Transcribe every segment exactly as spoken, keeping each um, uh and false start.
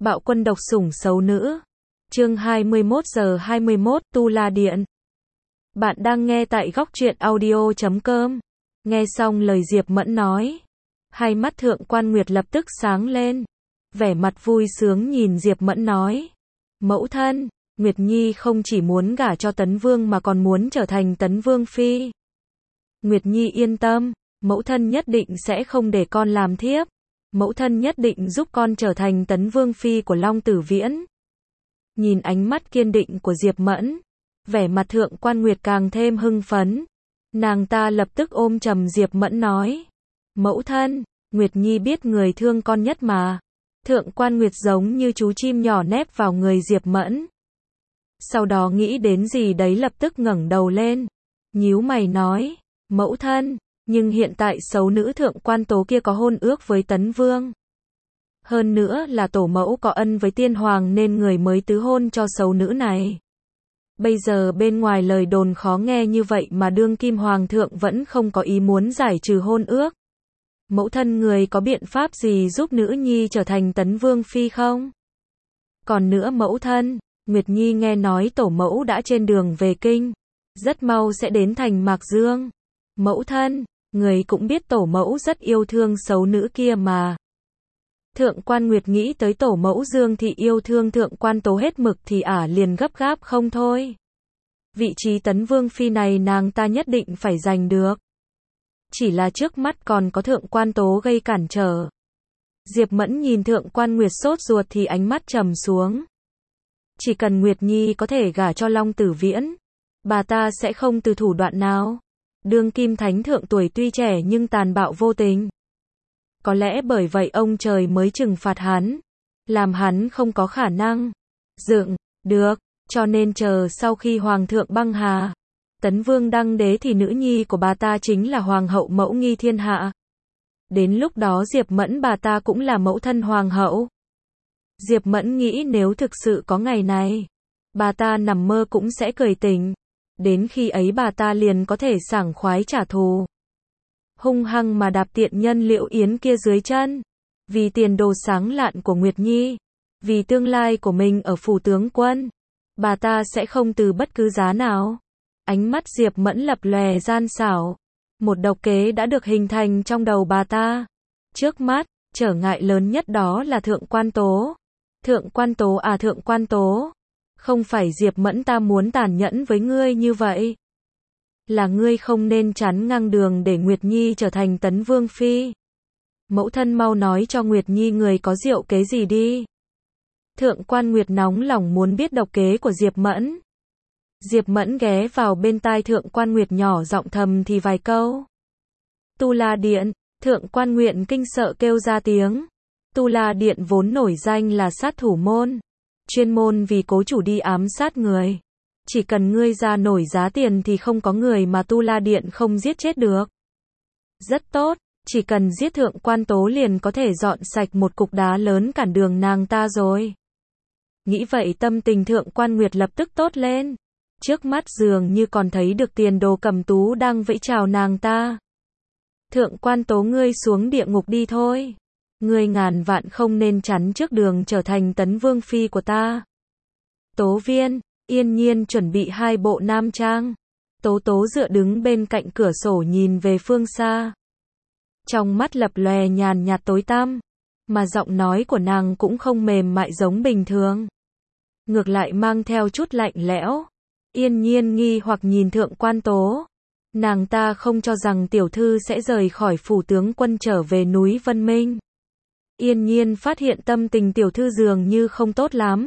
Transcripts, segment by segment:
Bạo quân độc sủng xấu nữ. Chương hai mươi mốt giờ hai mươi mốt, Tu La Điện. Bạn đang nghe tại góc truyện audio chấm com. Nghe xong lời Diệp Mẫn nói, hai mắt Thượng Quan Nguyệt lập tức sáng lên, vẻ mặt vui sướng nhìn Diệp Mẫn nói: "Mẫu thân, Nguyệt Nhi không chỉ muốn gả cho Tấn Vương mà còn muốn trở thành Tấn Vương phi. Nguyệt Nhi yên tâm, mẫu thân nhất định sẽ không để con làm thiếp. Mẫu thân nhất định giúp con trở thành Tấn Vương phi của Long Tử Viễn." Nhìn ánh mắt kiên định của Diệp Mẫn, vẻ mặt Thượng Quan Nguyệt càng thêm hưng phấn. Nàng ta lập tức ôm chầm Diệp Mẫn nói: "Mẫu thân, Nguyệt Nhi biết người thương con nhất mà." Thượng Quan Nguyệt giống như chú chim nhỏ nép vào người Diệp Mẫn. Sau đó nghĩ đến gì đấy lập tức ngẩng đầu lên, nhíu mày nói: "Mẫu thân, nhưng hiện tại xấu nữ Thượng Quan Tố kia có hôn ước với Tấn Vương. Hơn nữa là tổ mẫu có ân với tiên hoàng nên người mới tứ hôn cho xấu nữ này. Bây giờ bên ngoài lời đồn khó nghe như vậy mà đương kim hoàng thượng vẫn không có ý muốn giải trừ hôn ước. Mẫu thân người có biện pháp gì giúp nữ nhi trở thành Tấn Vương phi không? Còn nữa mẫu thân, Nguyệt Nhi nghe nói tổ mẫu đã trên đường về kinh, rất mau sẽ đến thành Mạc Dương. Mẫu thân, người cũng biết tổ mẫu rất yêu thương xấu nữ kia mà." Thượng Quan Nguyệt nghĩ tới tổ mẫu Dương thị yêu thương Thượng Quan Tố hết mực thì ả liền gấp gáp không thôi. Vị trí Tấn Vương phi này nàng ta nhất định phải giành được. Chỉ là trước mắt còn có Thượng Quan Tố gây cản trở. Diệp Mẫn nhìn Thượng Quan Nguyệt sốt ruột thì ánh mắt trầm xuống. Chỉ cần Nguyệt Nhi có thể gả cho Long Tử Viễn, bà ta sẽ không từ thủ đoạn nào. Đương kim thánh thượng tuổi tuy trẻ nhưng tàn bạo vô tình. Có lẽ bởi vậy ông trời mới trừng phạt hắn, làm hắn không có khả năng dựng được, cho nên chờ sau khi Hoàng thượng băng hà, Tấn Vương đăng đế thì nữ nhi của bà ta chính là Hoàng hậu mẫu nghi thiên hạ. Đến lúc đó Diệp Mẫn bà ta cũng là mẫu thân Hoàng hậu. Diệp Mẫn nghĩ nếu thực sự có ngày này, bà ta nằm mơ cũng sẽ cười tỉnh. Đến khi ấy bà ta liền có thể sảng khoái trả thù. Hung hăng mà đạp tiện nhân Liễu Yến kia dưới chân. Vì tiền đồ sáng lạn của Nguyệt Nhi, vì tương lai của mình ở phủ tướng quân, bà ta sẽ không từ bất cứ giá nào. Ánh mắt Diệp Mẫn lập lòe gian xảo. Một độc kế đã được hình thành trong đầu bà ta. Trước mắt, trở ngại lớn nhất đó là Thượng Quan Tố. Thượng Quan Tố à Thượng Quan Tố. Không phải Diệp Mẫn ta muốn tàn nhẫn với ngươi như vậy. Là ngươi không nên chắn ngang đường để Nguyệt Nhi trở thành Tấn Vương phi. Mẫu thân mau nói cho Nguyệt Nhi người có diệu kế gì đi." Thượng Quan Nguyệt nóng lòng muốn biết độc kế của Diệp Mẫn. Diệp Mẫn ghé vào bên tai Thượng Quan Nguyệt nhỏ giọng thầm thì vài câu. Tu La Điện. Thượng Quan Nguyệt kinh sợ kêu ra tiếng. Tu La Điện vốn nổi danh là sát thủ môn, chuyên môn vì cố chủ đi ám sát người. Chỉ cần ngươi ra nổi giá tiền thì không có người mà Tu La Điện không giết chết được. Rất tốt, chỉ cần giết Thượng Quan Tố liền có thể dọn sạch một cục đá lớn cản đường nàng ta rồi. Nghĩ vậy tâm tình Thượng Quan Nguyệt lập tức tốt lên. Trước mắt dường như còn thấy được tiền đồ cầm tú đang vẫy chào nàng ta. "Thượng Quan Tố ngươi xuống địa ngục đi thôi. Ngươi ngàn vạn không nên chắn trước đường trở thành Tấn Vương phi của ta." Tố Viên, Yên Nhiên chuẩn bị hai bộ nam trang. Tố Tố dựa đứng bên cạnh cửa sổ nhìn về phương xa. Trong mắt lập lòe nhàn nhạt tối tăm, mà giọng nói của nàng cũng không mềm mại giống bình thường. Ngược lại mang theo chút lạnh lẽo. Yên Nhiên nghi hoặc nhìn Thượng Quan Tố. Nàng ta không cho rằng tiểu thư sẽ rời khỏi phủ tướng quân trở về núi Vân Minh. Yên Nhiên phát hiện tâm tình tiểu thư dường như không tốt lắm.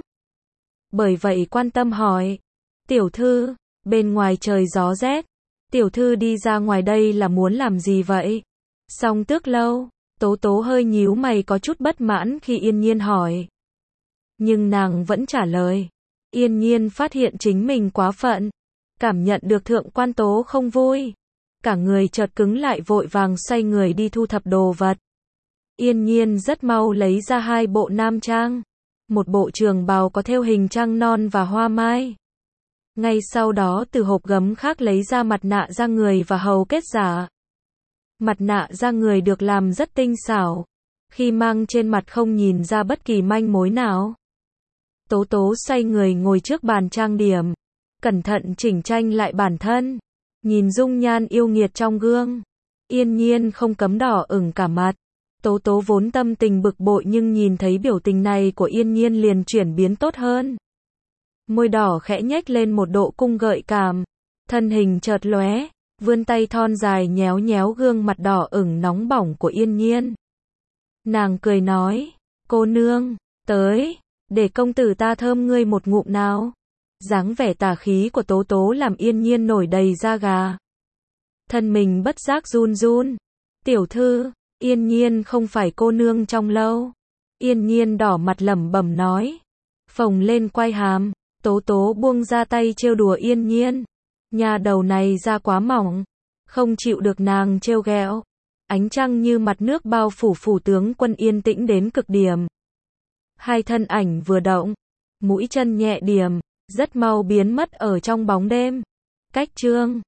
Bởi vậy quan tâm hỏi: "Tiểu thư, bên ngoài trời gió rét, tiểu thư đi ra ngoài đây là muốn làm gì vậy?" Song Tước Lâu. Tố Tố hơi nhíu mày có chút bất mãn khi Yên Nhiên hỏi. Nhưng nàng vẫn trả lời. Yên Nhiên phát hiện chính mình quá phận. Cảm nhận được Thượng Quan Tố không vui. Cả người chợt cứng lại vội vàng xoay người đi thu thập đồ vật. Yên Nhiên rất mau lấy ra hai bộ nam trang. Một bộ trường bào có thêu hình trăng non và hoa mai. Ngay sau đó từ hộp gấm khác lấy ra mặt nạ da người và hầu kết giả. Mặt nạ da người được làm rất tinh xảo, khi mang trên mặt không nhìn ra bất kỳ manh mối nào. Tố Tố xoay người ngồi trước bàn trang điểm, cẩn thận chỉnh trang lại bản thân, nhìn dung nhan yêu nghiệt trong gương. Yên Nhiên không cấm đỏ ửng cả mặt. Tố Tố vốn tâm tình bực bội nhưng nhìn thấy biểu tình này của Yên Nhiên liền chuyển biến tốt hơn. Môi đỏ khẽ nhếch lên một độ cung gợi cảm, thân hình chợt lóe, vươn tay thon dài nhéo nhéo gương mặt đỏ ửng nóng bỏng của Yên Nhiên. Nàng cười nói, cô nương, tới, để công tử ta thơm ngươi một ngụm nào. Dáng vẻ tà khí của Tố Tố làm Yên Nhiên nổi đầy da gà. Thân mình bất giác run run. Tiểu thư, Yên Nhiên không phải cô nương trong lâu. Yên Nhiên đỏ mặt lẩm bẩm nói. Phồng lên quai hàm, Tố Tố buông ra tay trêu đùa Yên Nhiên. Nhà đầu này da quá mỏng, không chịu được nàng trêu ghẹo. Ánh trăng như mặt nước bao phủ phủ tướng quân yên tĩnh đến cực điểm. Hai thân ảnh vừa động, mũi chân nhẹ điểm, rất mau biến mất ở trong bóng đêm. Cách chương